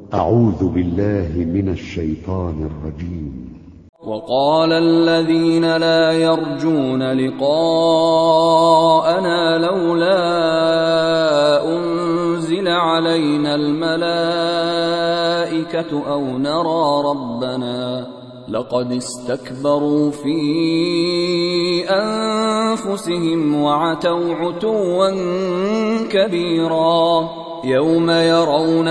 أعوذ بالله من الشيطان الرجيم. وقال الذين لا يرجون لقاءنا لولا أنزل علينا الملائكة أو نرى ربنا لقد استكبروا في أنفسهم وعتوا عتوا كبيرا يوم يرون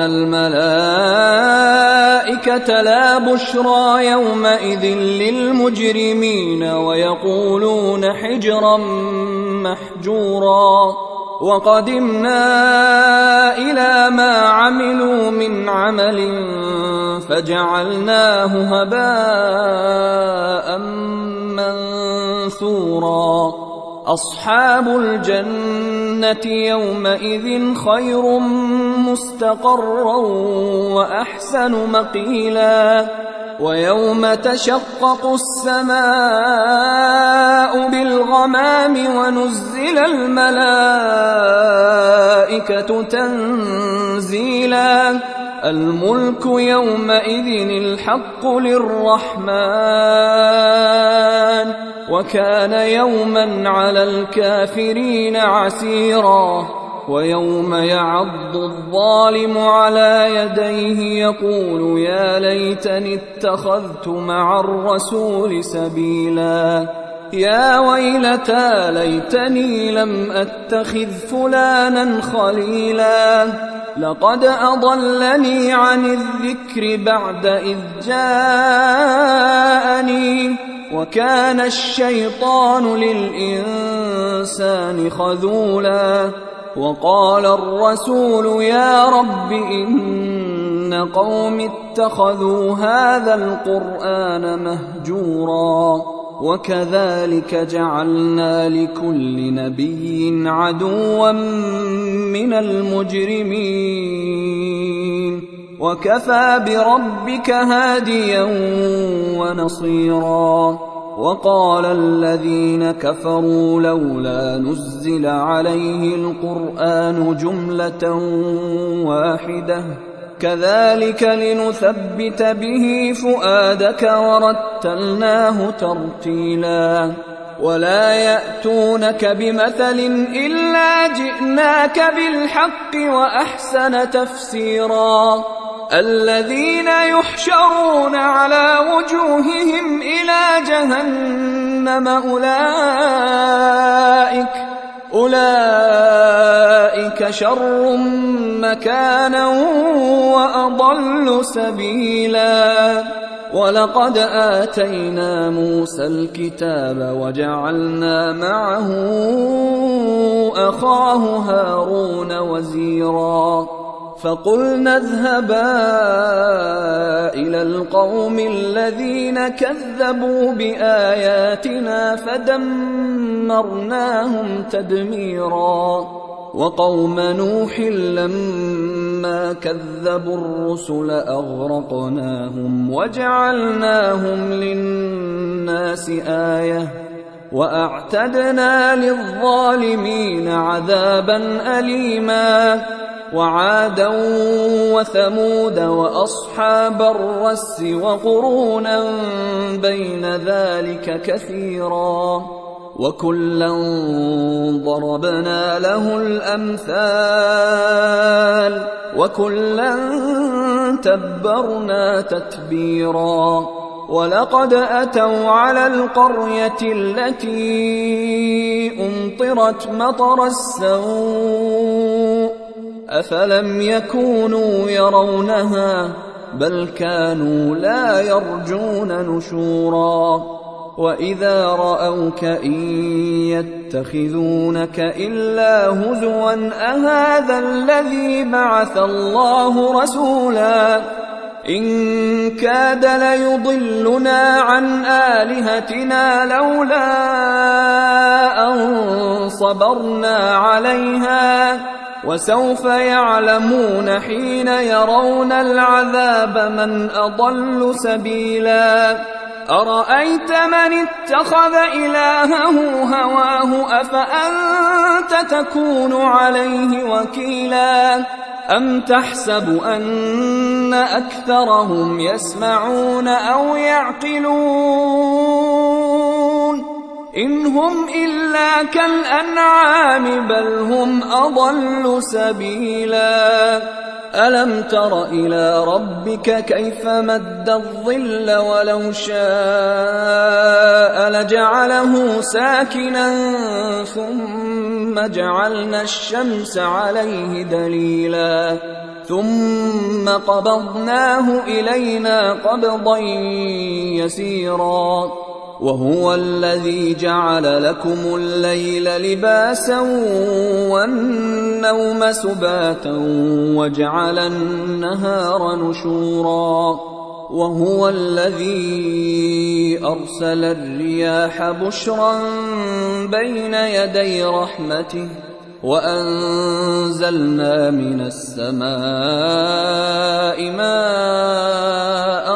الملائكة لا بشرى يومئذ للمجرمين ويقولون حجرا محجورا وقدمنا إلى ما عملوا من عمل فجعلناه هباء منثورا أصحاب الجنة يومئذ خير مستقرا وأحسن مقيلا ويوم تشقق السماء بالغمام ونزل الملائكة تنزيلا الملك يومئذ الحق للرحمن وكان يوما على الكافرين عسيرا ويوم يعض الظالم على يديه يقول يا ليتني اتخذت مع الرسول سبيلا يا ويلتى ليتني لم أتخذ فلانا خليلا لقد أضلني عن الذكر بعد إذ جاءني وكان الشيطان للإنسان خذولا وقال الرسول يا رب إن قوم اتخذوا هذا القرآن مهجورا وكذلك جعلنا لكل نبي عدوا من المجرمين وكفى بربك هاديا ونصيرا وقال الذين كفروا لولا نزل عليه القرآن جملة واحدة كذلك لنثبت به فؤادك ورتلناه ترتيلا ولا يأتونك بمثل إلا جئناك بالحق وأحسن تفسيرا الذين يحشرون على وجوههم إلى جهنم أولئك شر مكانا وأضل سبيلا ولقد آتينا موسى الكتاب وجعلنا معه أخاه هارون وزيرا فقلنا اذهبا إلى القوم الذين كذبوا بآياتنا فدمرناهم تدميرا وقوم نوح لما كذبوا الرسل أغرقناهم وجعلناهم للناس آية وأعتدنا للظالمين عذابا أليما وعادا وثمود وأصحاب الرس وقرونا بين ذلك كثيرا وكلا ضربنا له الأمثال وكلا تبرنا تتبيرا ولقد أتوا على القرية التي أمطرت مطر السوء أفلم يكونوا يرونها بل كانوا لا يرجون نشورا وإذا رأوك إن يتخذونك إلا هزوا أهذا الذي بعث الله رسولا إن كاد ليضلنا عن آلهتنا لولا أن صبرنا عليها وسوف يعلمون حين يرون العذاب من أضل سبيلا أرأيت من اتخذ إلهه هواه أفأنت تكون عليه وكيلا أم تحسب أن أكثرهم يسمعون أو يعقلون إن هم إلا كالأنعام بل هم أضل سبيلا ألم تر إلى ربك كيف مد الظل ولو شاء لجعله ساكنا ثم جعلنا الشمس عليه دليلا ثم قبضناه إلينا قبضا يسيرا وهو الذي جعل لكم الليل لباسا والنوم سباتا وجعل النهار نشورا وهو الذي أرسل الرياح بشرا بين يدي رحمته وأنزلنا من السماء ماء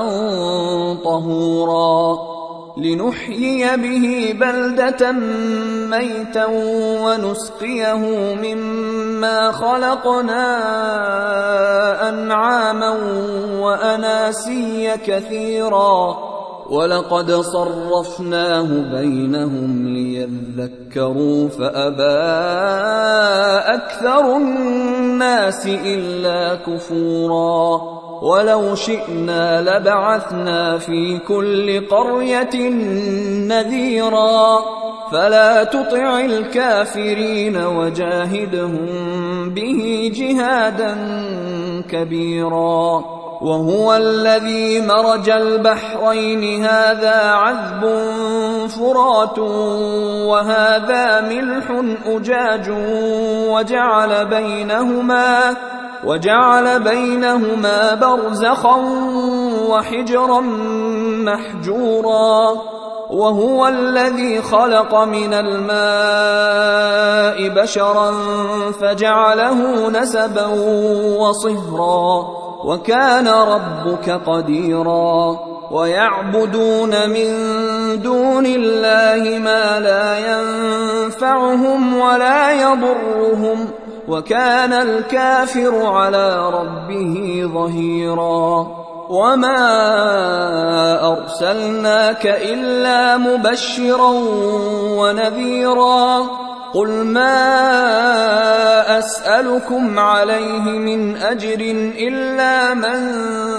طهورا لنحيي به بلدة ميتا ونسقيه مما خلقنا أنعاما وأناسيا كثيرا ولقد صرفناه بينهم ليذكروا فأبى أكثر الناس إلا كفورا ولو شئنا لبعثنا في كل قرية نذيرا فلا تطع الكافرين وجاهدهم به جهادا كبيرا وهو الذي مرج البحرين هذا عذب فرات وهذا ملح أجاج وجعل بينهما برزخا وحجرا محجورا وهو الذي خلق من الماء بشرا فجعله نسبا وصهرا وكان ربك قديرا ويعبدون من دون الله ما لا ينفعهم ولا يضرهم وكان الكافر على ربه ظهيرا وما أرسلناك إلا مبشرا ونذيرا قل ما أسألكم عليه من أجر إلا من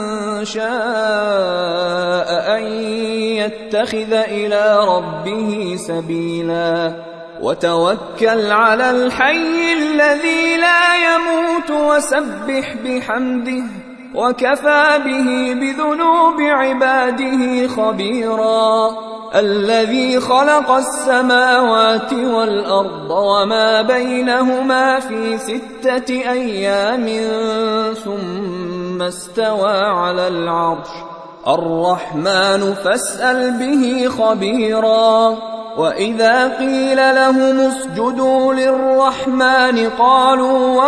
شاء أن يتخذ إلى ربه سبيلا وتوكل على الحي الذي لا يموت وسبح بحمده وكفى به بذنوب عباده خبيرا الذي خلق السماوات والأرض وما بينهما في 6 أيام ثم استوى على العرش الرحمن فاسأل به خبيرا وإذا قيل لهم اسجدوا للرحمن قالوا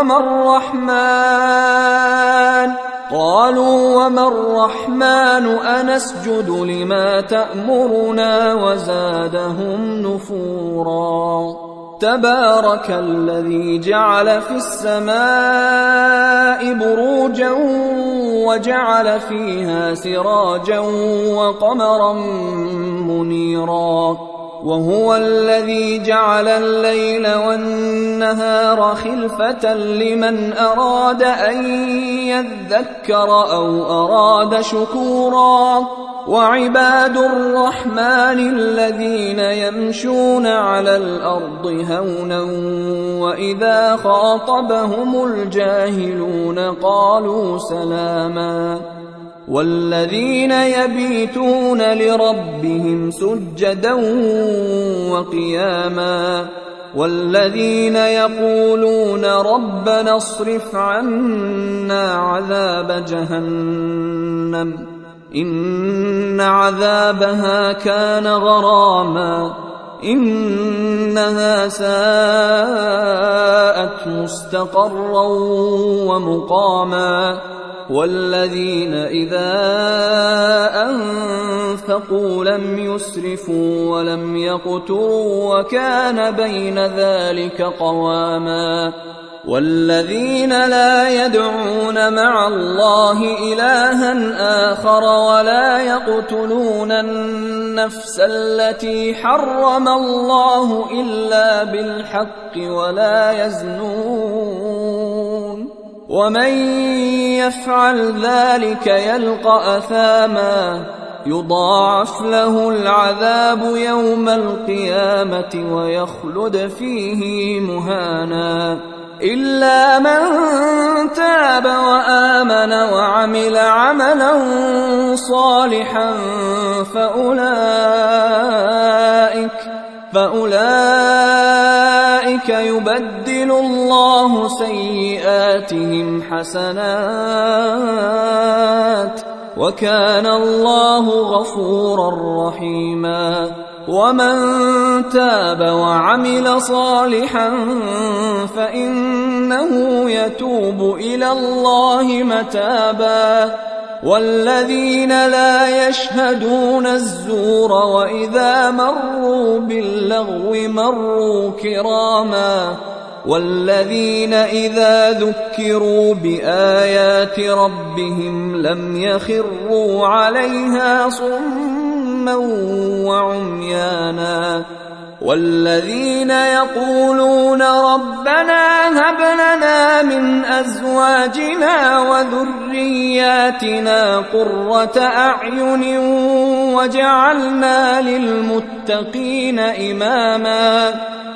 وما الرحمن أنسجد لما تأمرنا وزادهم نفورا تبارك الذي جعل في السماء بروجا وجعل فيها سراجا وقمرا منيرا وهو الذي جعل الليل والنهار خلفة لمن أراد أن يذكر أو أراد شكورا وعباد الرحمن الذين يمشون على الأرض هونا وإذا خاطبهم الجاهلون قالوا سلاما والذين يبيتون لربهم سجدا وقياما والذين يقولون ربنا اصرف عنا عذاب جهنم إن عذابها كان غراما إنها ساءت مستقرا ومقاما والذين إذا أنفقوا لم يسرفوا ولم يقتروا وكان بين ذلك قواما والذين لا يدعون مع الله إلها آخر ولا يقتلون النفس التي حرم الله إلا بالحق ولا يزنون ومن يفعل ذلك يلقى أثاما يضاعف له العذاب يوم القيامة ويخلد فيه مهانا إلا من تاب وآمن وعمل عملا صالحا فأولئك يبدل الله سيئاتهم حسنات وكان الله غفورا رحيما ومن تاب وعمل صالحا فإنه يتوب إلى الله متابا والذين لا يشهدون الزور وإذا مروا باللغو مروا كراما والذين إذا ذكروا بآيات ربهم لم يخروا عليها صما وعميانا والذين يقولون ربنا هب لنا من أزواجنا وذرياتنا قرة أعين واجعلنا للمتقين إماما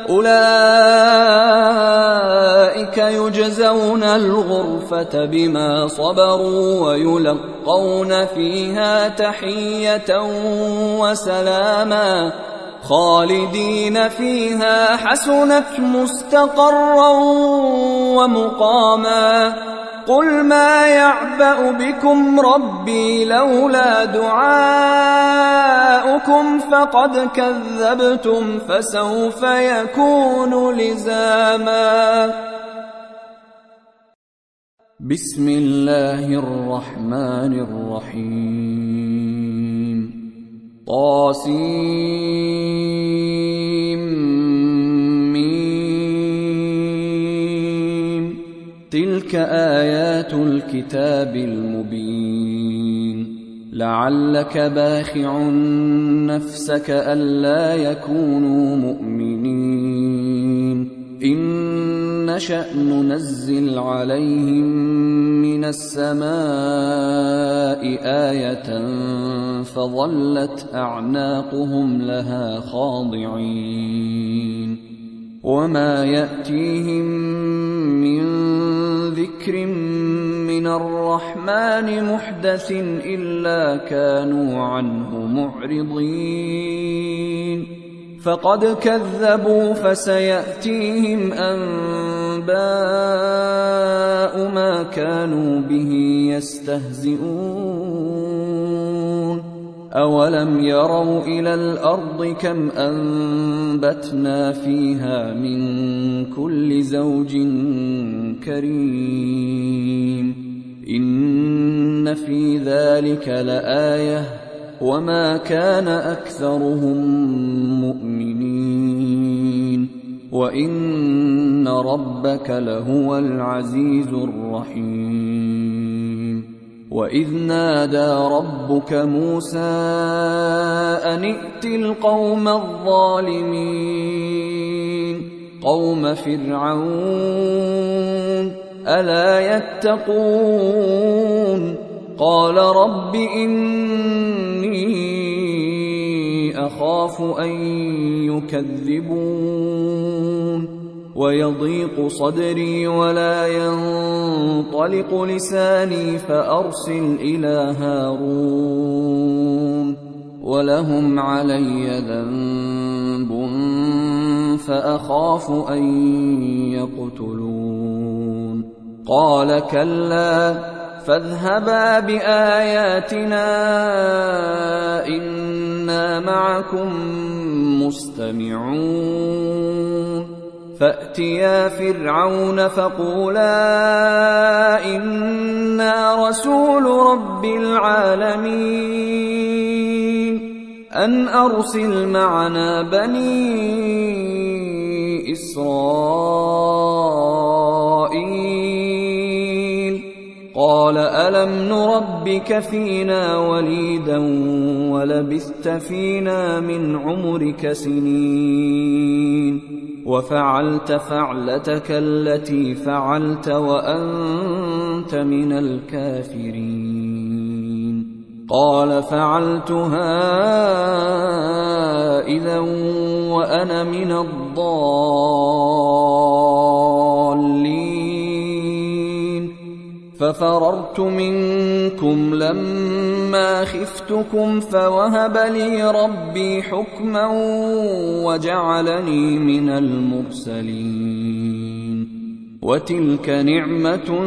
أولئك يجزون الغرفة بما صبروا ويلقون فيها تحية وسلاما خالدين فيها حسنت مستقرا ومقاما قل ما يعبأ بكم ربي لولا دعاؤكم فقد كذبتم فسوف يكون لزاما. بسم الله الرحمن الرحيم طاسيم تلك آيات الكتاب المبين لعلك باخع نفسك ألا يكونوا مؤمنين إن نشأ ننزل عليهم من السماء آية فظلت أعناقهم لها خاضعين وما يأتيهم من ذكر من الرحمن محدث إلا كانوا عنه معرضين فقد كذبوا فسيأتيهم أنباء ما كانوا به يستهزئون أولم يروا إلى الأرض كم أنبتنا فيها من كل زوج كريم إن في ذلك لآية وما كان أكثرهم مؤمنين وإن ربك لهو العزيز الرحيم وإذ نادى ربك موسى أن ائت القوم الظالمين قوم فرعون ألا يتقون قال رب إني أخاف أن يكذبون ويضيق صدري ولا ينطلق لساني فأرسل إلى هارون ولهم علي ذنب فأخاف أن يقتلون قال كلا فاذهبا بآياتنا إنا معكم مستمعون فأتيا فرعون فقولا إنا رسول رب العالمين أن أرسل معنا بني إسرائيل قال ألم نربك فينا وليدا ولبثت فينا من عمرك سنين وفعلت فعلتك التي فعلت وأنت من الكافرين قال فعلتها إذا وأنا من الضالين ففررت منكم لما خفتكم فوهب لي ربي حكما وجعلني من المرسلين وتلك نعمة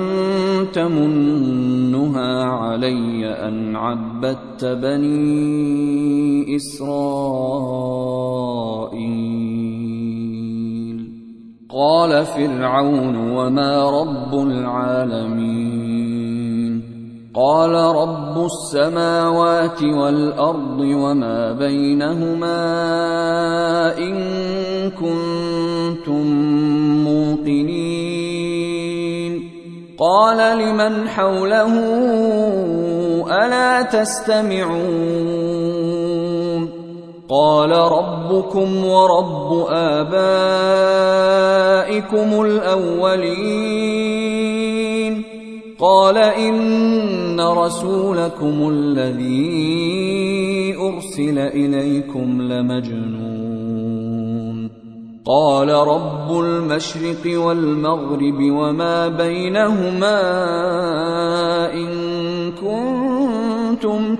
تمنها علي أن عبدت بني إسرائيل قال فرعون وما رب العالمين قال رب السماوات والأرض وما بينهما إن كنتم موقنين قال لمن حوله ألا تستمعون قال ربكم ورب آبائكم الأولين قال إن رسولكم الذي أرسل إليكم لمجنون قال رب المشرق والمغرب وما بينهما إن كنتم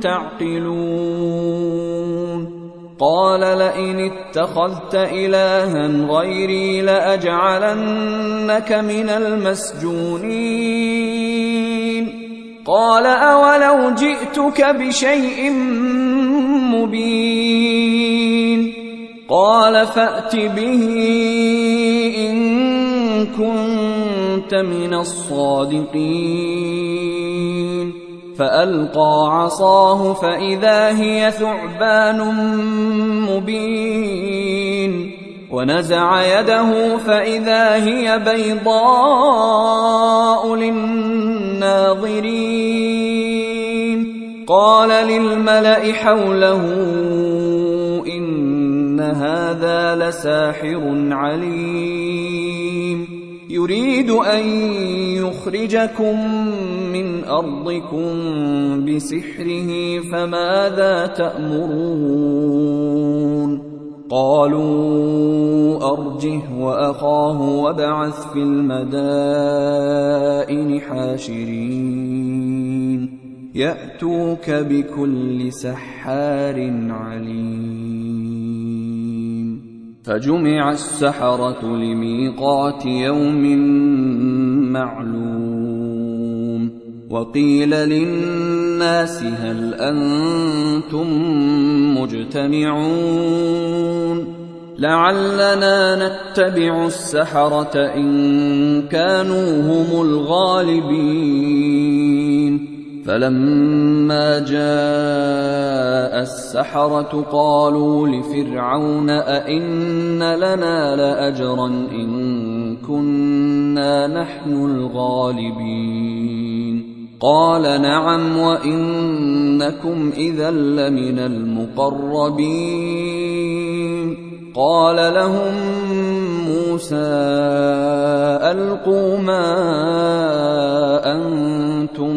تعقلون قال لئن اتخذت إلها غيري لأجعلنك من المسجونين قال أولو جئتك بشيء مبين قال فأت به إن كنت من الصادقين فألقى عصاه فإذا هي ثعبان مبين ونزع يده فإذا هي بيضاء للناظرين قال للملأ حوله إن هذا لساحر عليم يريد أن يخرجكم من أرضكم بسحره فماذا تأمرون قالوا أرجه وأخاه وابعث في المدائن حاشرين يأتوك بكل سحار عليم فجمع السحرة لميقات يوم معلوم وقيل للناس هل أنتم مجتمعون لعلنا نتبع السحرة إن كانوا هم الغالبين فلما جاء السحرة قالوا لفرعون أئن لنا لأجرا إن كنا نحن الغالبين قال نعم وإنكم إذا لمن المقربين قال لهم موسى ألقوا ما أنتم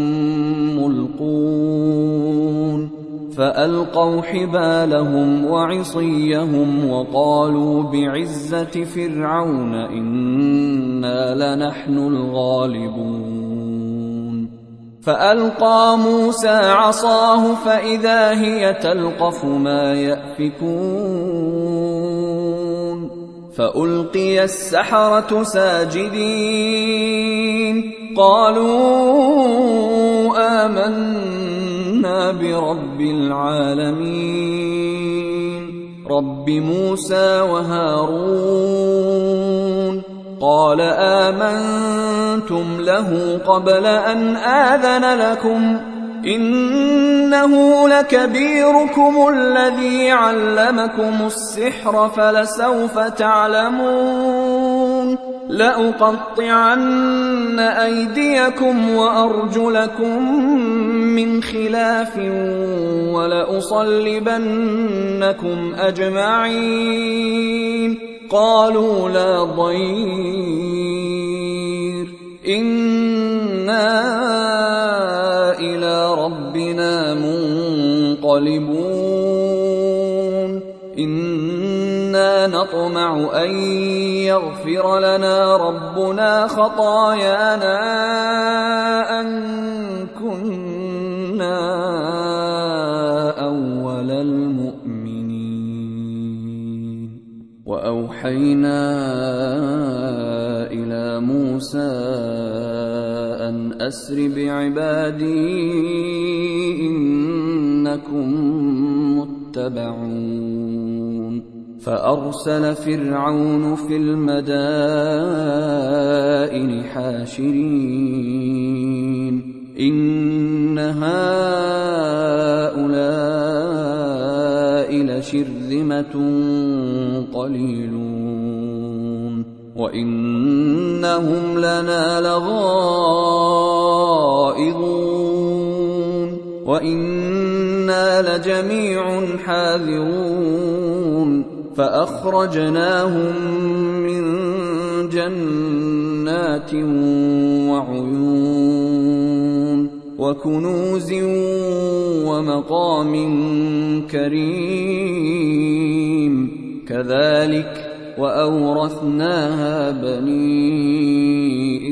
ملقون فألقوا حبالهم وعصيهم وقالوا بعزة فرعون إنا لنحن الغالبون فألقى موسى عصاه فإذا هي تلقف ما يأفكون فألقي السحرة ساجدين قالوا آمنا برب العالمين رب موسى وهارون قال آمنتم له قبل أن آذن لكم إنه لكبيركم الذي علمكم السحر فلسوف تعلمون لأقطعن أيديكم وأرجلكم من خلاف ولأصلبنكم أجمعين. قالوا لا ضير إنا إلى ربنا منقلبون إنا نطمع أن يغفر لنا ربنا خطايانا أن كنا أول المؤمنين. وأوحينا إلى موسى أن أسر بعبادي إنكم متبعون. فأرسل فرعون في المدائن حاشرين إن هؤلاء لشرذمة قليلون وإنهم لنا لغائظون وإنا لجميع حاذرون. فأخرجناهم من جنات وعيون وكنوز ومقام كريم كذلك وأورثناها بني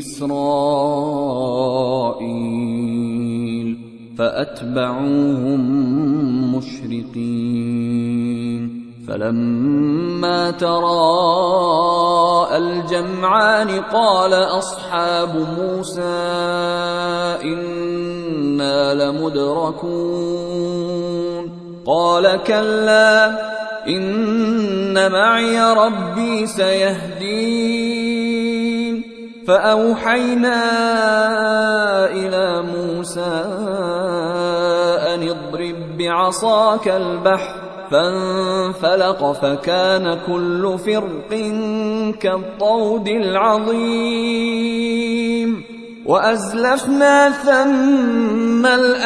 إسرائيل فأتبعوهم مشرقين. فلما تراءى الجمعان قال أصحاب موسى إنا لمدركون. قال كلا إن معي ربي سيهدين. فأوحينا إلى موسى أن اضرب بعصاك البحر فانفلق فكان كل فرق كالطود العظيم. وأزلفنا ثم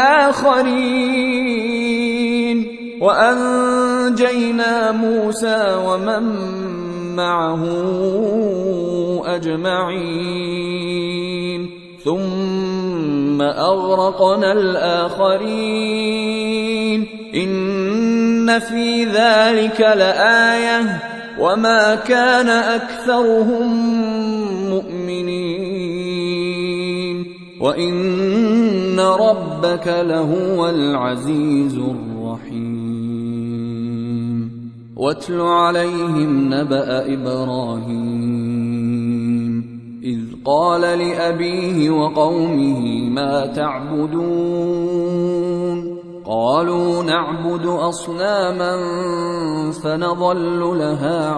الآخرين وأنجينا موسى ومن معه أجمعين ثم أغرقنا الآخرين. إن في ذلك لآية وما كان أكثرهم مؤمنين وإن ربك لهو العزيز الرحيم. واتل عليهم نبأ إبراهيم إذ قال لأبيه وقومه ما تعبدون قالوا نعبد أصناما فنظل لها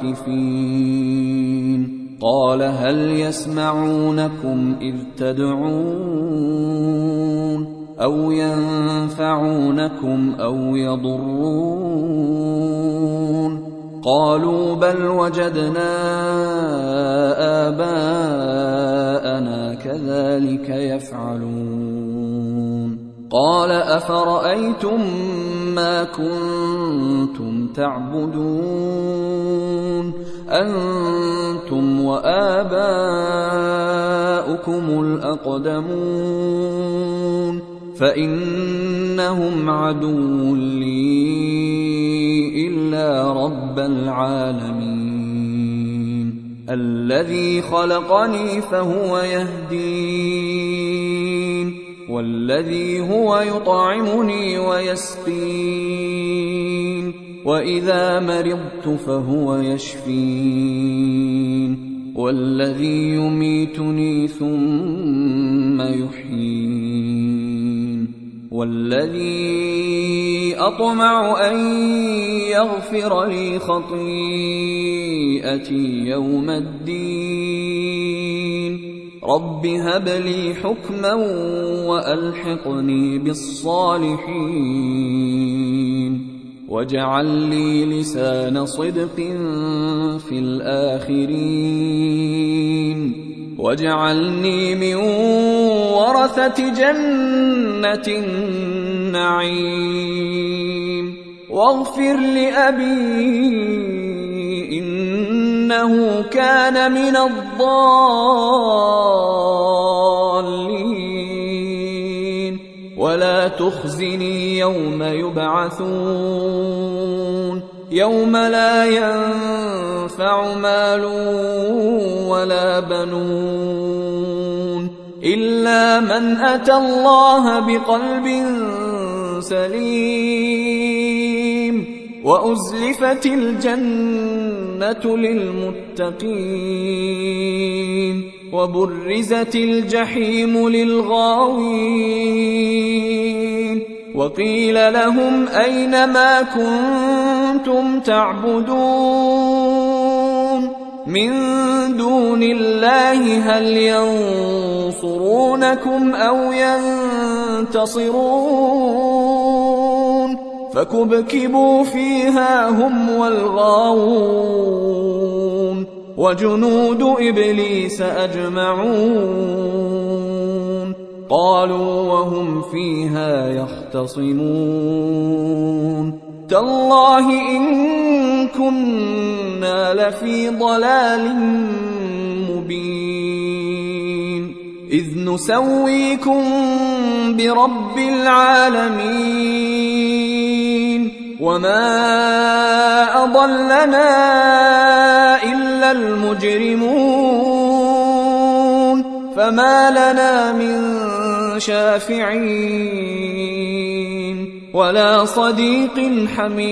عاكفين. قال هل يسمعونكم إذ تدعون أو ينفعونكم أو يضرون؟ قالوا بل وجدنا آباءنا كذلك يفعلون. قال أفرأيتم ما كنتم تعبدون أنتم وآباؤكم الأقدمون فإنهم عدو لي إلا رب العالمين الذي خلقني فهو يهدين والذي هو يطعمني ويسقين وإذا مرضت فهو يشفين والذي يميتني ثم يحيين والذي أطمع أن يغفر لي خطيئتي يوم الدين. رب هب لي حكما وألحقني بالصالحين. واجعل لي لسان صدق في الآخرين واجعلني من ورثة جنة النعيم واغفر لأبي إنه كان من الضالين ولا تخزني يوم يبعثون يوم لا ينفع مال ولا بنون إلا من أتى الله بقلب سليم وأزلفت الجنة للمتقين وبرزت الجحيم للغاوين وقيل لهم أين ما كنتم تعبدون من دون الله هل ينصرونكم أو ينتصرون فكبكبوا فيها هم والغاوون وجنود إبليس أجمعون قالوا وهم فيها يختصمون تالله إن كنا لفي ضلال مبين إذ نسويكم برب العالمين وما أضلنا إلا المجرمون فما لنا من شافعين ولا صديق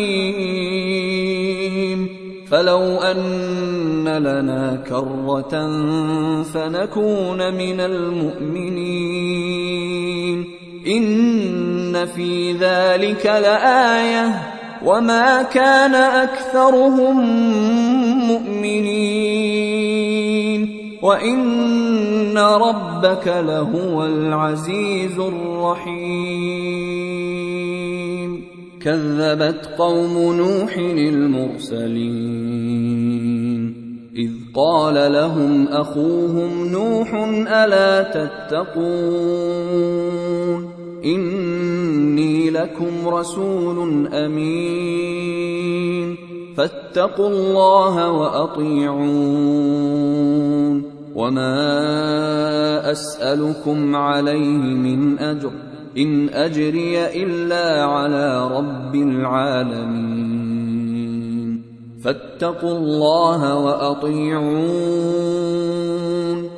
حميم فلو أن لنا كرة فنكون من المؤمنين إن في ذلك لآية وما كان أكثرهم مؤمنين وإن ربك لهو العزيز الرحيم كذبت قوم نوح المرسلين إذ قال لهم أخوهم نوح ألا تتقون إني لكم رسول أمين فاتقوا الله وأطيعون وما أسألكم عليه من أجر إن أجري إلا على رب العالمين فاتقوا الله وأطيعون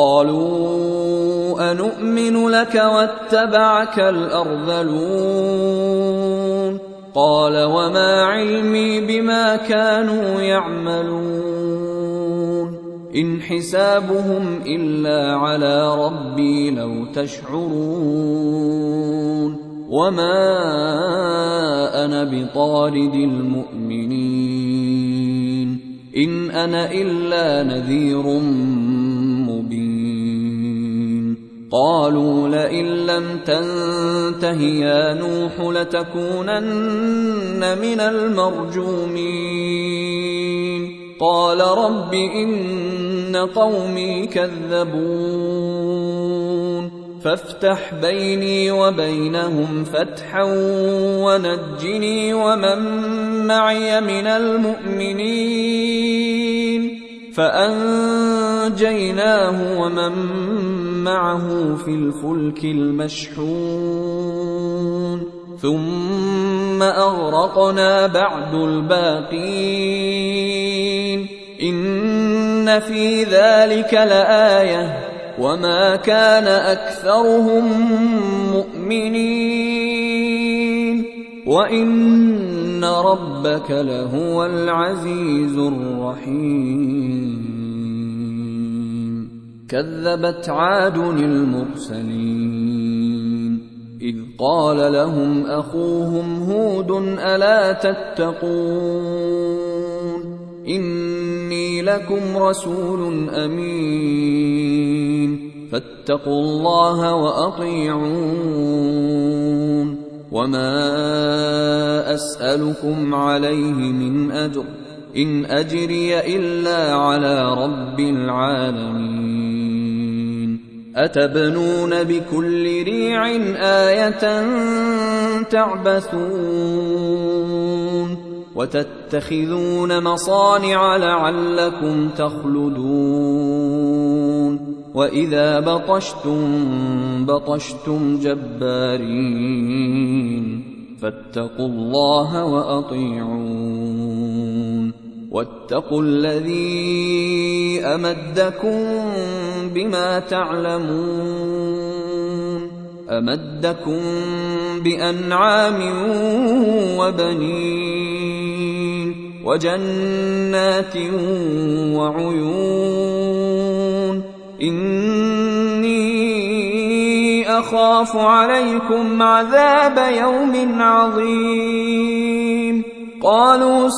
قالوا أنؤمن لك واتبعك الأرذلون قال وما علمي بما كانوا يعملون إن حسابهم إلا على ربي لو تشعرون وما أنا بطارد المؤمنين إن أنا إلا نذير مبين قالوا لئن لم تنته يا نوح لتكونن من المرجومين قال رب إن قومي كذبون فافتح بيني وبينهم فتحا ونجني ومن معي من المؤمنين فأنجيناه ومن معه في الفلك المشحون ثم أغرقنا بعد الباقين إن في ذلك لآية وما كان أكثرهم مؤمنين وإن ربك لهو العزيز الرحيم كذبت عاد المرسلين إذ قال لهم أخوهم هود ألا تتقون إني لكم رسول أمين فاتقوا الله وأطيعون وما أسألكم عليه من أجر إن أجري إلا على رب العالمين أتبنون بكل ريع آية تعبثون وتتخذون مصانع لعلكم تخلدون وإذا بطشتم جبارين فاتقوا الله وأطيعون واتقوا الذي أمدكم بما تعلمون أمدكم بأنعام وبنين وجنات وعيون إني أخاف عليكم عذاب يوم عظيم قالوا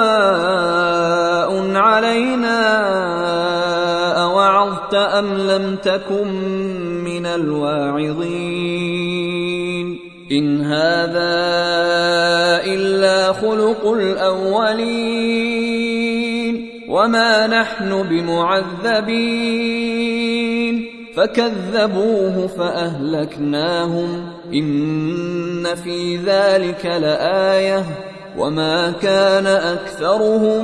سواء علينا أوعظت أم لم تكن من الواعظين إن هذا إلا خلق الأولين وما نحن بمعذبين فكذبوه فأهلكناهم إن في ذلك لآية وما كان أكثرهم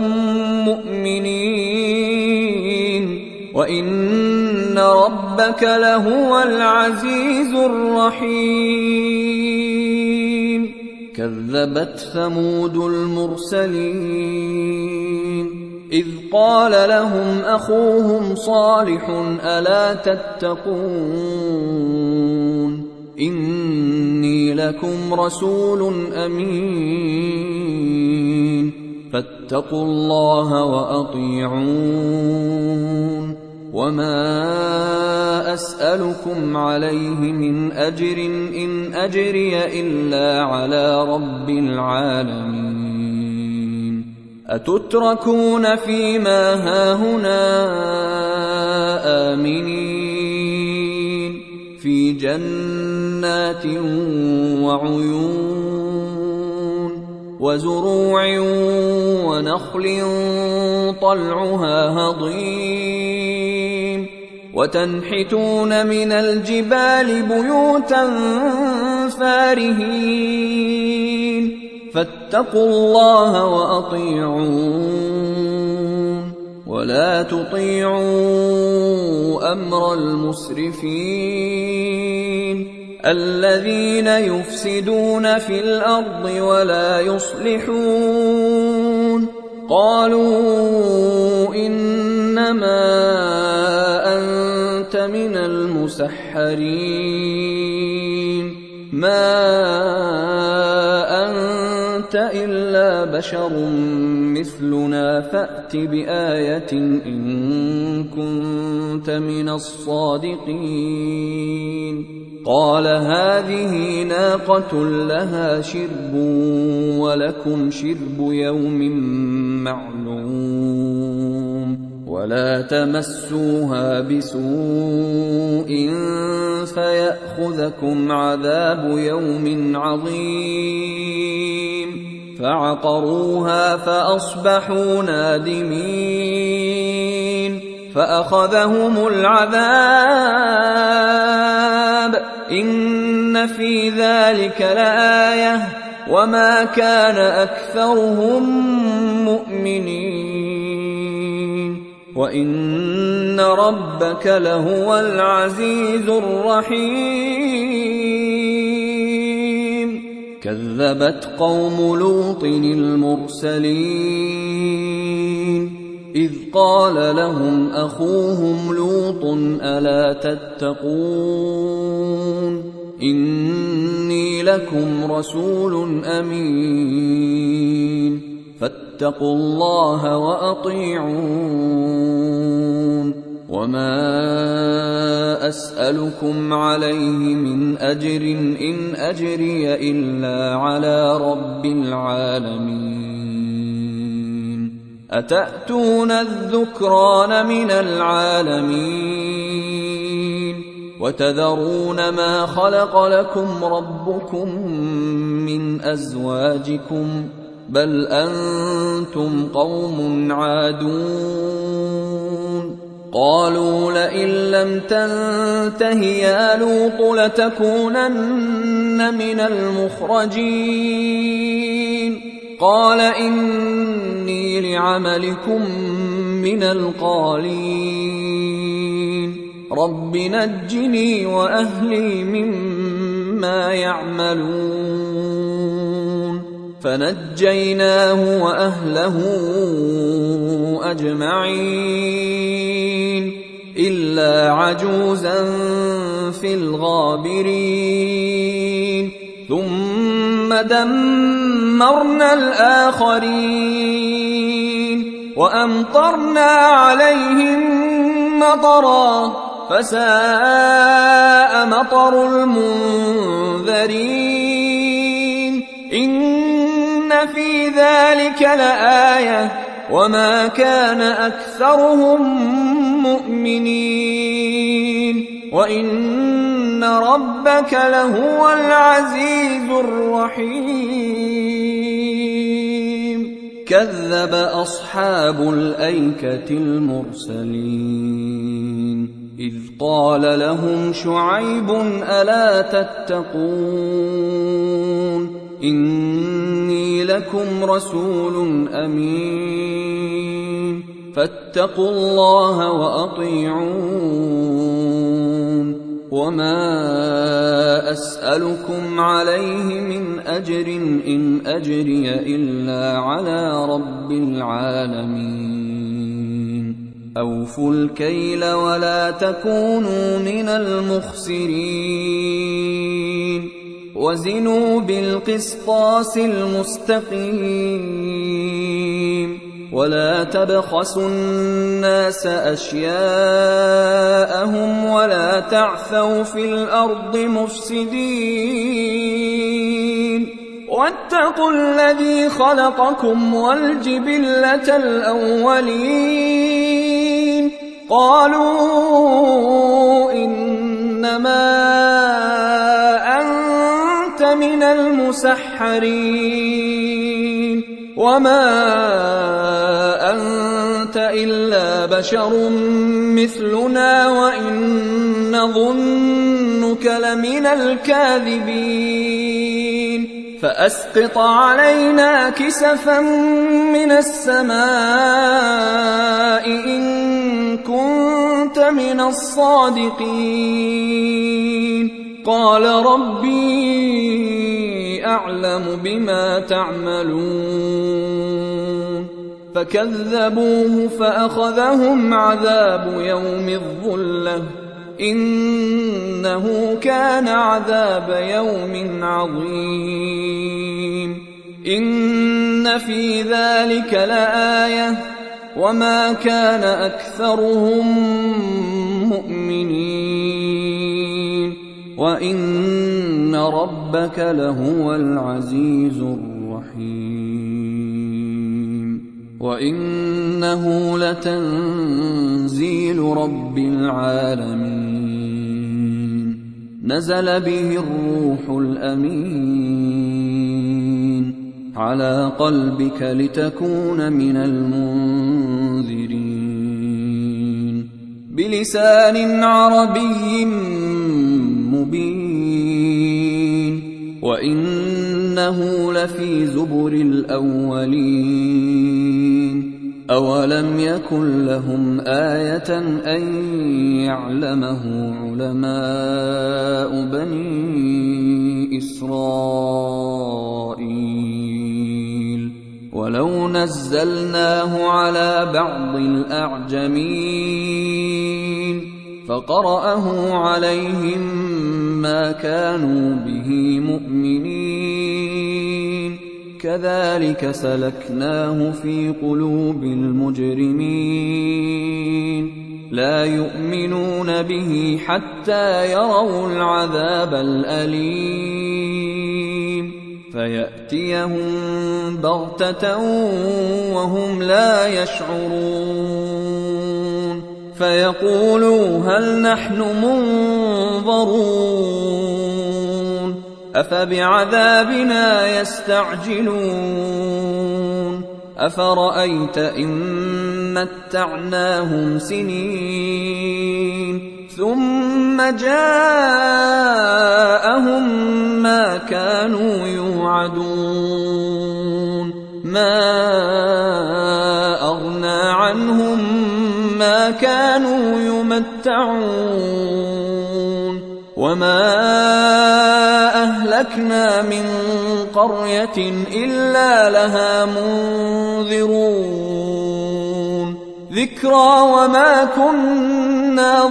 مؤمنين وإن ربك لهو العزيز الرحيم كذبت ثمود المرسلين إذ قال لهم أخوهم صالح ألا تتقون إني لكم رسول أمين فاتقوا الله وأطيعون وما أسألكم عليه من أجر إن أجري إلا على رب العالمين أتتركون فيما هاهنا آمنين في جنات وعيون وزروع ونخل طلعها هضيم وتنحتون من الجبال بيوتا فارهين فاتقوا الله وأطيعون ولا تطيعوا أمر المسرفين الذين يفسدون في الأرض ولا يصلحون قالوا إنما أنت من المسحرين ما أنت إلا بشر مثلنا فأت بآية إن كنت من الصادقين قال هذه ناقة لها شرب ولكم شرب يوم معلوم ولا تمسوها بسوء فيأخذكم عذاب يوم عظيم فعقروها فأصبحوا نادمين فأخذهم العذاب إن في ذلك لآية وما كان أكثرهم مؤمنين وإن ربك لهو العزيز الرحيم كذبت قوم لوط المرسلين إذ قال لهم أخوهم لوط ألا تتقون إني لكم رسول أمين فاتقوا الله وأطيعون وما أسألكم عليه من أجر إن أجري إلا على رب العالمين أتأتون الذكران من العالمين وتذرون ما خلق لكم ربكم من أزواجكم بل أنتم قوم عادون قالوا لئن لم تنته يا لوط لتكونن من المخرجين قال إني لعملكم من القالين رب نجني وأهلي مما يعملون فنجيناه وأهله أجمعين إلا عجوزا في الغابرين ثم دمرنا الآخرين وأمطرنا عليهم مطرا فساء مطر المنذرين إن في ذلك لآية وما كان أكثرهم مؤمنين وإن ربك لهو العزيز الرحيم كذب أصحاب الأيكة المرسلين إذ قال لهم شعيب ألا تتقون إني لكم رسول أمين فاتقوا الله وأطيعون وما أسألكم عليه من أجر إن أجري إلا على رب العالمين أوفوا الكيل ولا تكونوا من المخسرين وزنوا بالقسطاس المستقيم ولا تبخسوا الناس أشياءهم ولا تعثوا في الأرض مفسدين واتقوا الذي خلقكم والجبلة الأولين قالوا إنما أنت من المسحرين وما أنت إلا بشر مثلنا وإن نظنك لمن الكاذبين فأسقط علينا كسفا من السماء إن كنت من الصادقين قال ربي أعلم بما تعملون فكذبوه فأخذهم عذاب يوم الظلة إنه كان عذاب يوم عظيم إن في ذلك لآية وما كان أكثرهم مؤمنين وإن ربك لهو العزيز الرحيم وإنه لتنزيل رب العالمين نزل به الروح الأمين على قلبك لتكون من المنذرين بلسان عربي مبين وإنه لفي زبر الأولين أولم يكن لهم آية أن يعلمه علماء بني إسرائيل ولو نزلناه على بعض الأعجمين فقرأه عليهم ما كانوا به مؤمنين كذلك سلكناه في قلوب المجرمين لا يؤمنون به حتى يروا العذاب الأليم فيأتيهم بغتة وهم لا يشعرون فيقولوا هل نحن منظرون أفبعذابنا يستعجلون أفرأيت إن متعناهم سنين ثم جاءهم ما كانوا يوعدون ما أغنى عنهم ما كانوا يمتعون وما أهلكنا من قرية إلا لها منذرون ذكرى وما كنا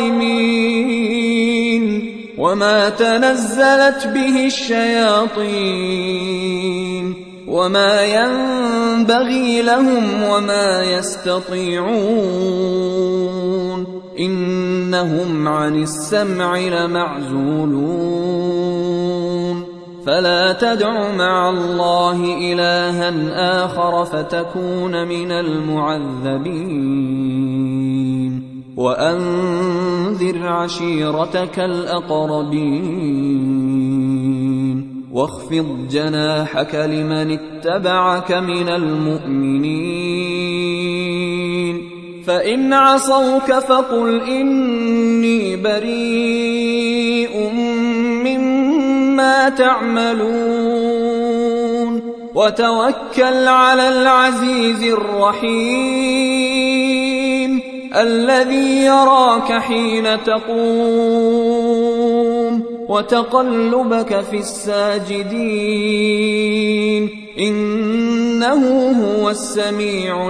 ظالمين وما تنزلت به الشياطين وما ينبغي لهم وما يستطيعون إنهم عن السمع لمعزولون فلا تدع مع الله إلها آخر فتكون من المعذبين وأنذر عشيرتك الأقربين واخفض جناحك لمن اتبعك من المؤمنين فإن عصوك فقل إني بريء مما تعملون وتوكل على العزيز الرحيم الذي يراك حين تقوم وتقلبك في الساجدين إنه هو السميع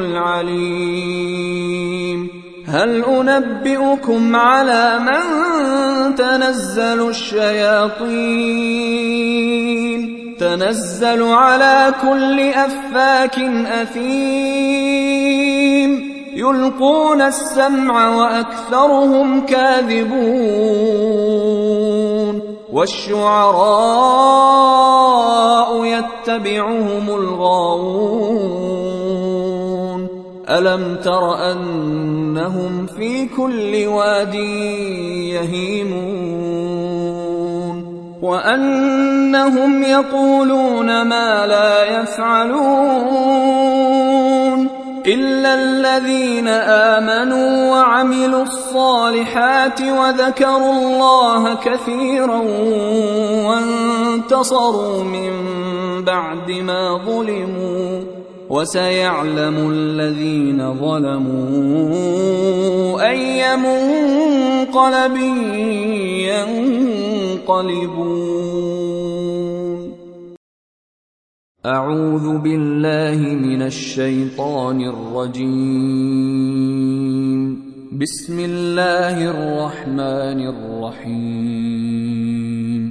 العليم هل أنبئكم على من تنزل الشياطين تنزل على كل أفاك أثيم يلقون السمع وأكثرهم كاذبون والشعراء يتبعهم الغاوون ألم تر أنهم في كل واد يهيمون وأنهم يقولون ما لا يفعلون إلا الذين آمنوا وعملوا الصالحات وذكروا الله كثيرا وانتصروا من بعد ما ظلموا وسيعلم الذين ظلموا أي منقلب ينقلبون أعوذ بالله من الشيطان الرجيم بسم الله الرحمن الرحيم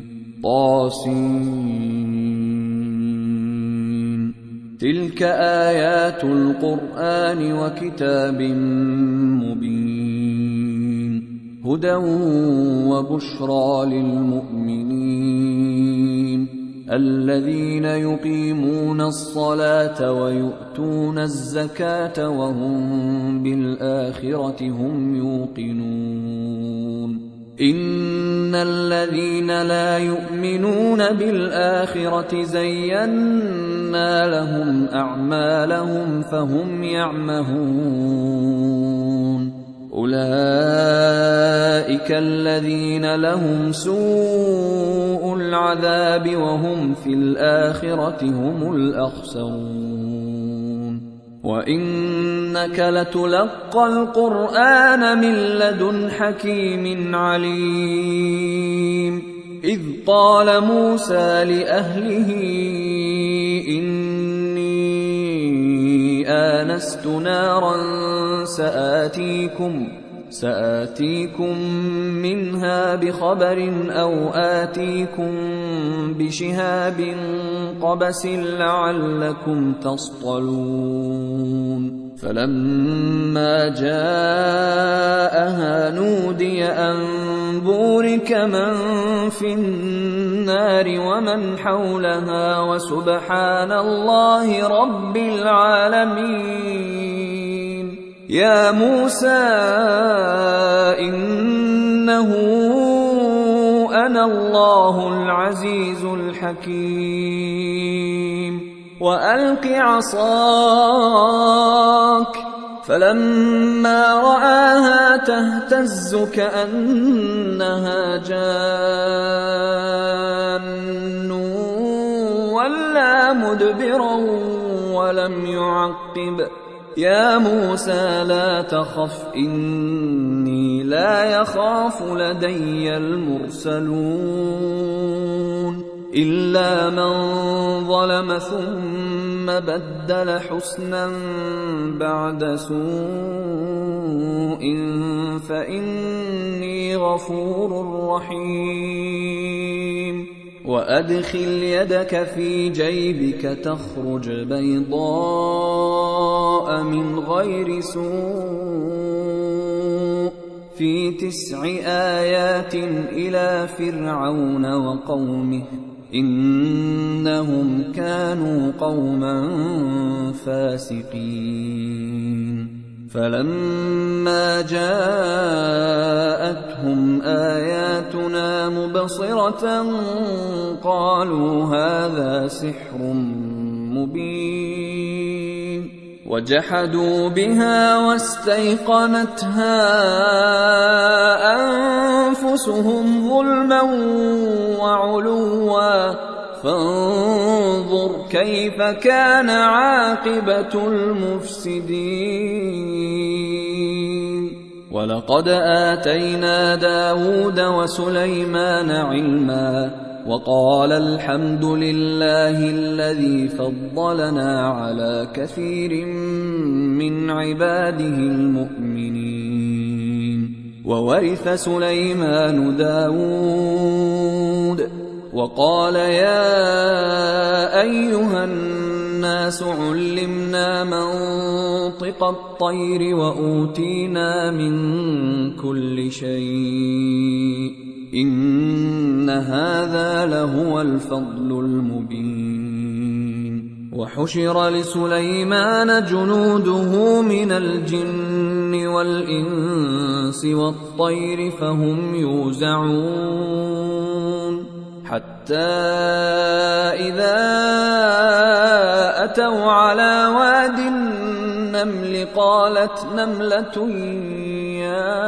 طاسين تلك آيات القرآن وكتاب مبين هدى وبشرى للمؤمنين الذين يقيمون الصلاة ويؤتون الزكاة وهم بالآخرة هم يوقنون إن الذين لا يؤمنون بالآخرة زينا لهم أعمالهم فهم يعمهون أولئك الذين لهم سوء العذاب وهم في الآخرة هم الأخسرون وإنك لتلقى القرآن من لدن حكيم عليم إذ قال موسى لأهله إني آنست نارا سآتيكم منها بخبر أو آتيكم بشهاب قبس لعلكم تصطلون فلما جاءها نودي أن بورك من في النار ومن حولها وسبحان الله رب العالمين يا موسى إنه أنا الله العزيز الحكيم وألق عصاك فلما رآها تهتز كأنها جان ولا مدبرا ولم يعقب يا موسى لا تخف إني لا يخاف لدي المرسلون إلا من ظلم ثم بدل حسنا بعد سوء فإني غفور رحيم وأدخل يدك في جيبك تخرج بيضاء من غير سوء في 9 آيات إلى فرعون وقومه إنهم كانوا قوما فاسقين فلما جاءتهم آياتنا مبصرة قالوا هذا سحر مبين وجحدوا بها واستيقنتها أنفسهم ظلما وعلوا فانظر كيف كان عاقبة المفسدين ولقد آتينا داود وسليمان علما وقال الحمد لله الذي فضلنا على كثير من عباده المؤمنين وورث سليمان داود وقال يا أيها الناس علمنا منطق الطير وأوتينا من كل شيء إن هذا لهو الفضل المبين وحشر لسليمان جنوده من الجن والإنس والطير فهم يوزعون حتى إذا أتوا على واد النمل قالت نملة يا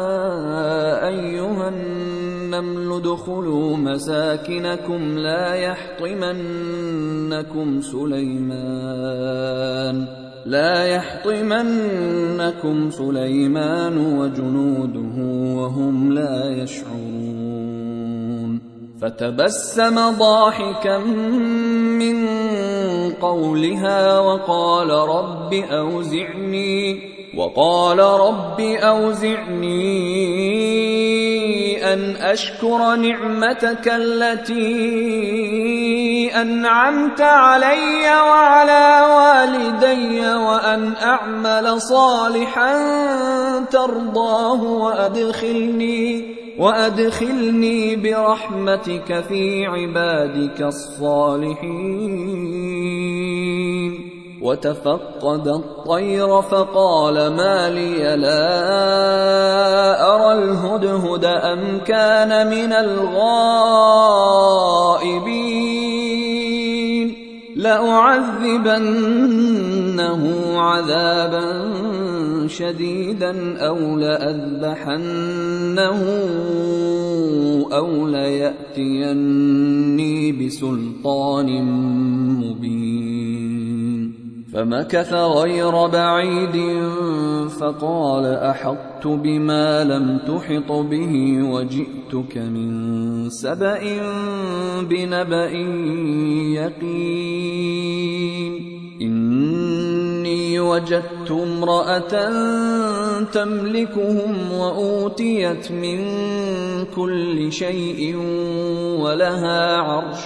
أيها النمل ادخلوا مساكنكم لا يحطمنكم سليمان وجنوده وهم لا يشعرون فتبسم ضاحكا من قولها وقال رب أوزعني أن أشكر نعمتك التي أنعمت علي وعلى والدي وأن أعمل صالحا ترضاه وأدخلني برحمتك في عبادك الصالحين وتفقد الطير فقال ما لي لا أرى الهدهد أم كان من الغائبين لأعذبنه عذابا شديدا أو لأذبحنه أو ليأتيني بسلطان مبين فمكث غير بعيد فقال أحطت بما لم تحط به وجئتك من سبأ بنبأ يقين إني وجدت امرأة تملكهم وأوتيت من كل شيء ولها عرش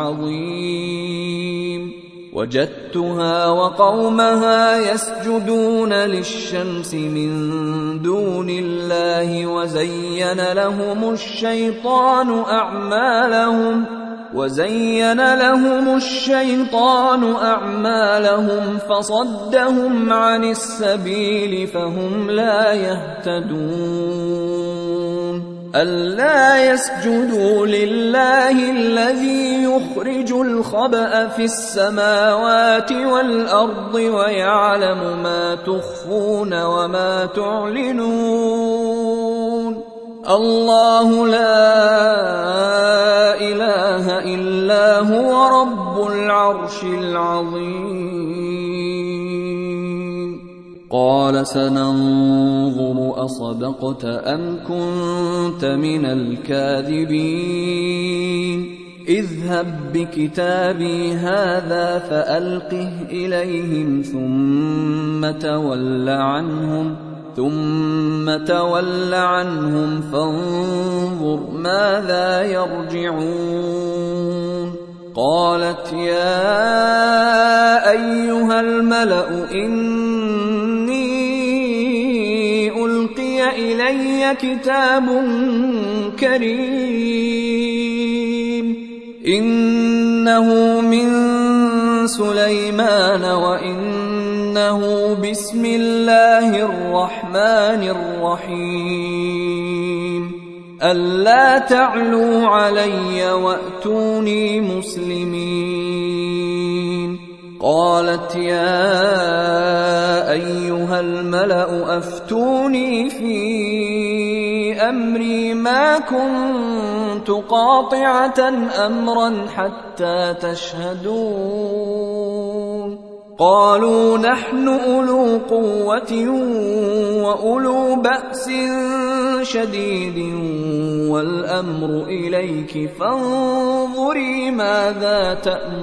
عظيم وجدتها وقومها يسجدون للشمس من دون الله وزين لهم الشيطان أعمالهم وزين لهم الشيطان أعمالهم فصدهم عن السبيل فهم لا يهتدون ألا يسجدوا لله الذي يخرج الخبأ في السماوات والأرض ويعلم ما تخفون وما تعلنون الله لا إله إلا هو رب العرش العظيم قال سننظر أصدقت أم كنت من الكاذبين اذهب بكتابي هذا فألقه إليهم ثم تول عنهم فانظر ماذا يرجعون قالت يا أيها الملأ إني ألقي إلي كتاب كريم إنه من سليمان وإنه بسم الله الرحمن الرحيم ألا تعلوا علي وأتوني مسلمين قالت يا أيها الملأ أفتوني في أمري ما كنت قاطعة أمرا حتى تشهدون قالوا نحن أولو قوة وأولو بأس شديد والأمر إليك فانظري ماذا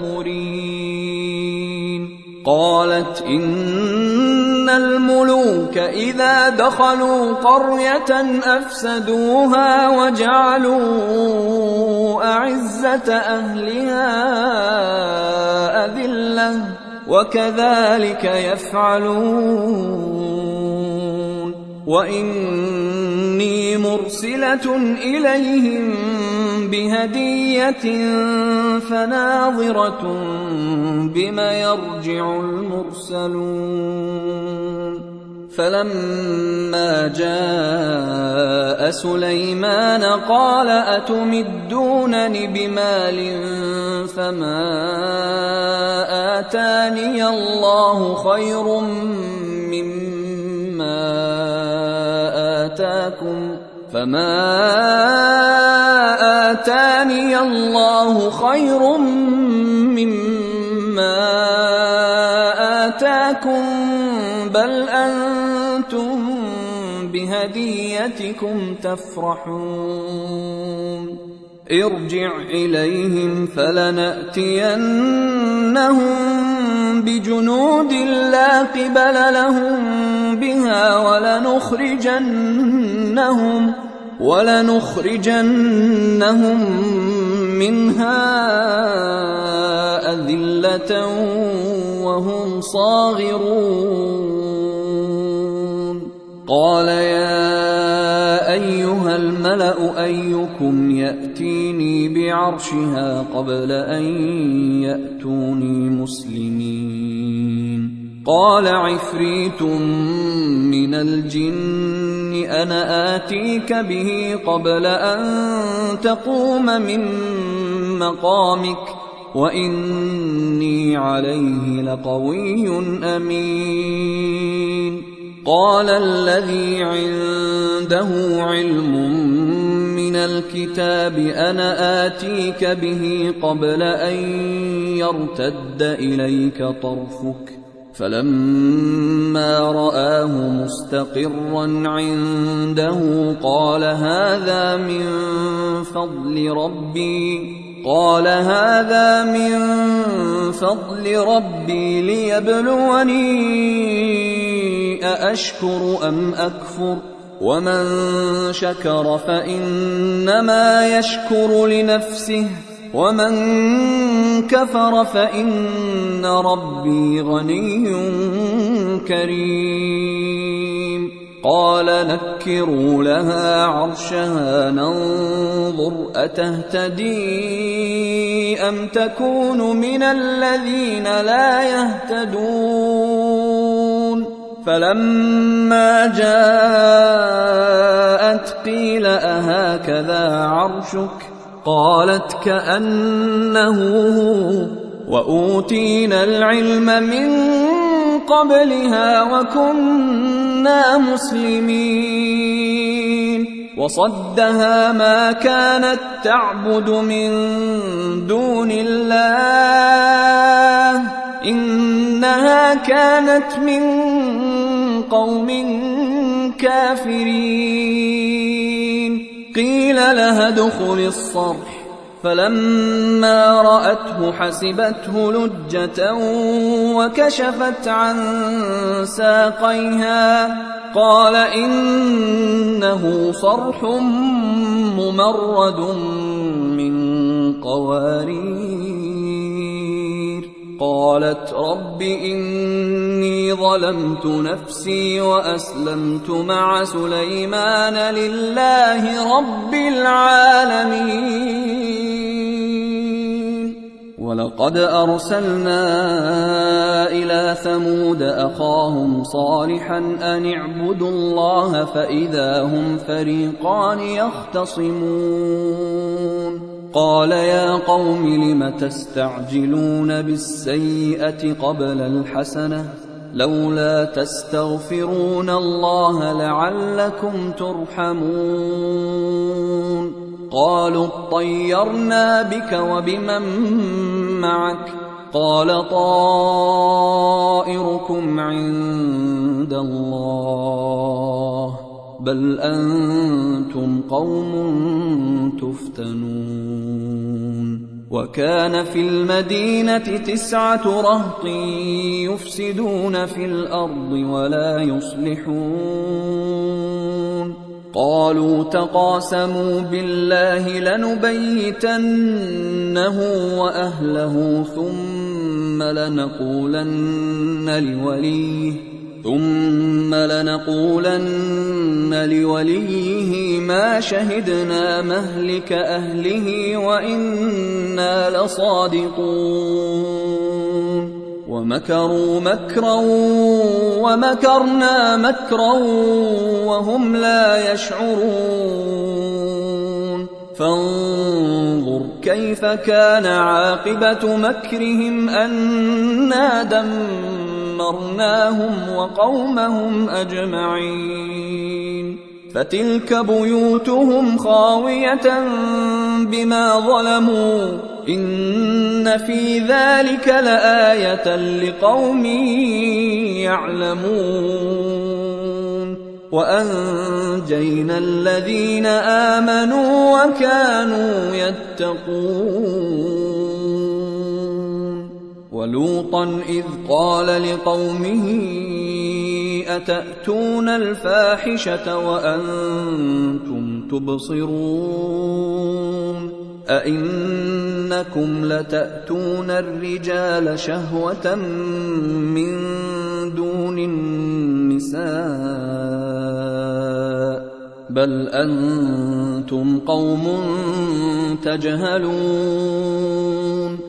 تأمرين قالت إن الملوك إذا دخلوا قرية أفسدوها وجعلوا أعزة أهلها أذلة وكذلك يفعلون وإني مرسلة إليهم بهدية فناظرة بما يرجع المرسلون فلما جاء سليمان قال أتمدونني بمال فما آتاني الله خير مما آتاكم بل أنتم بهديتكم تفرحون ارجع إليهم فلنأتينهم بجنود لا قبل لهم بها ولنخرجنهم منها أذلة وهم صاغرون قال يا أيها الملأ أيكم يأتيني بعرشها قبل أن يأتوني مسلمين قال عفريت من الجن أنا آتيك به قبل أن تقوم من مقامك وإني عليه لقوي أمين قال الذي عنده علم من الكتاب أنا آتيك به قبل أن يرتد إليك طرفك فلما رآه مستقرا عنده قال هذا من فضل ربي ليبلوني أأشكر أم أكفر ومن شكر فإنما يشكر لنفسه ومن كفر فإن ربي غني كريم قال نكروا لها عرشها ننظر أتهتدي أم تكون من الذين لا يهتدون فلما جاءت قيل أهكذا عرشك قالت كأنه هو وأوتينا العلم من قبلها وكنا مسلمين وصدها ما كانت تعبد من دون الله إنها كانت من قوم كافرين قيل لها ادخل الصرح فلما رأته حسبته لجة وكشفت عن ساقيها قال إنه صرح ممرد من قوارير قالت رب إني ظلمت نفسي وأسلمت مع سليمان لله رب العالمين ولقد أرسلنا إلى ثمود أخاهم صالحا أن اعبدوا الله فإذا هم فريقان يختصمون قال يا قوم لم تستعجلون بالسيئة قبل الحسنة لولا تستغفرون الله لعلكم ترحمون قالوا اطيرنا بك وبمن معك قال طائركم عند الله بل أنتم قوم تفتنون وكان في المدينة 9 رهط يفسدون في الأرض ولا يصلحون قالوا تقاسموا بالله لنبيتنه وأهله ثم لنقولن لوليه ما شهدنا مهلك أهله وإنا لصادقون ومكروا مكرا ومكرنا مكرا وهم لا يشعرون فانظر كيف كان عاقبة مكرهم أنا دمرناهم وقومهم أجمعين فتلك بيوتهم خاوية بما ظلموا إن في ذلك لآية لقوم يعلمون وأنجينا الذين آمنوا وكانوا يتقون ولوطا إذ قال لقومه أتأتون الفاحشة وأنتم تبصرون أئنكم لتأتون الرجال شهوة من دون النساء بل أنتم قوم تجهلون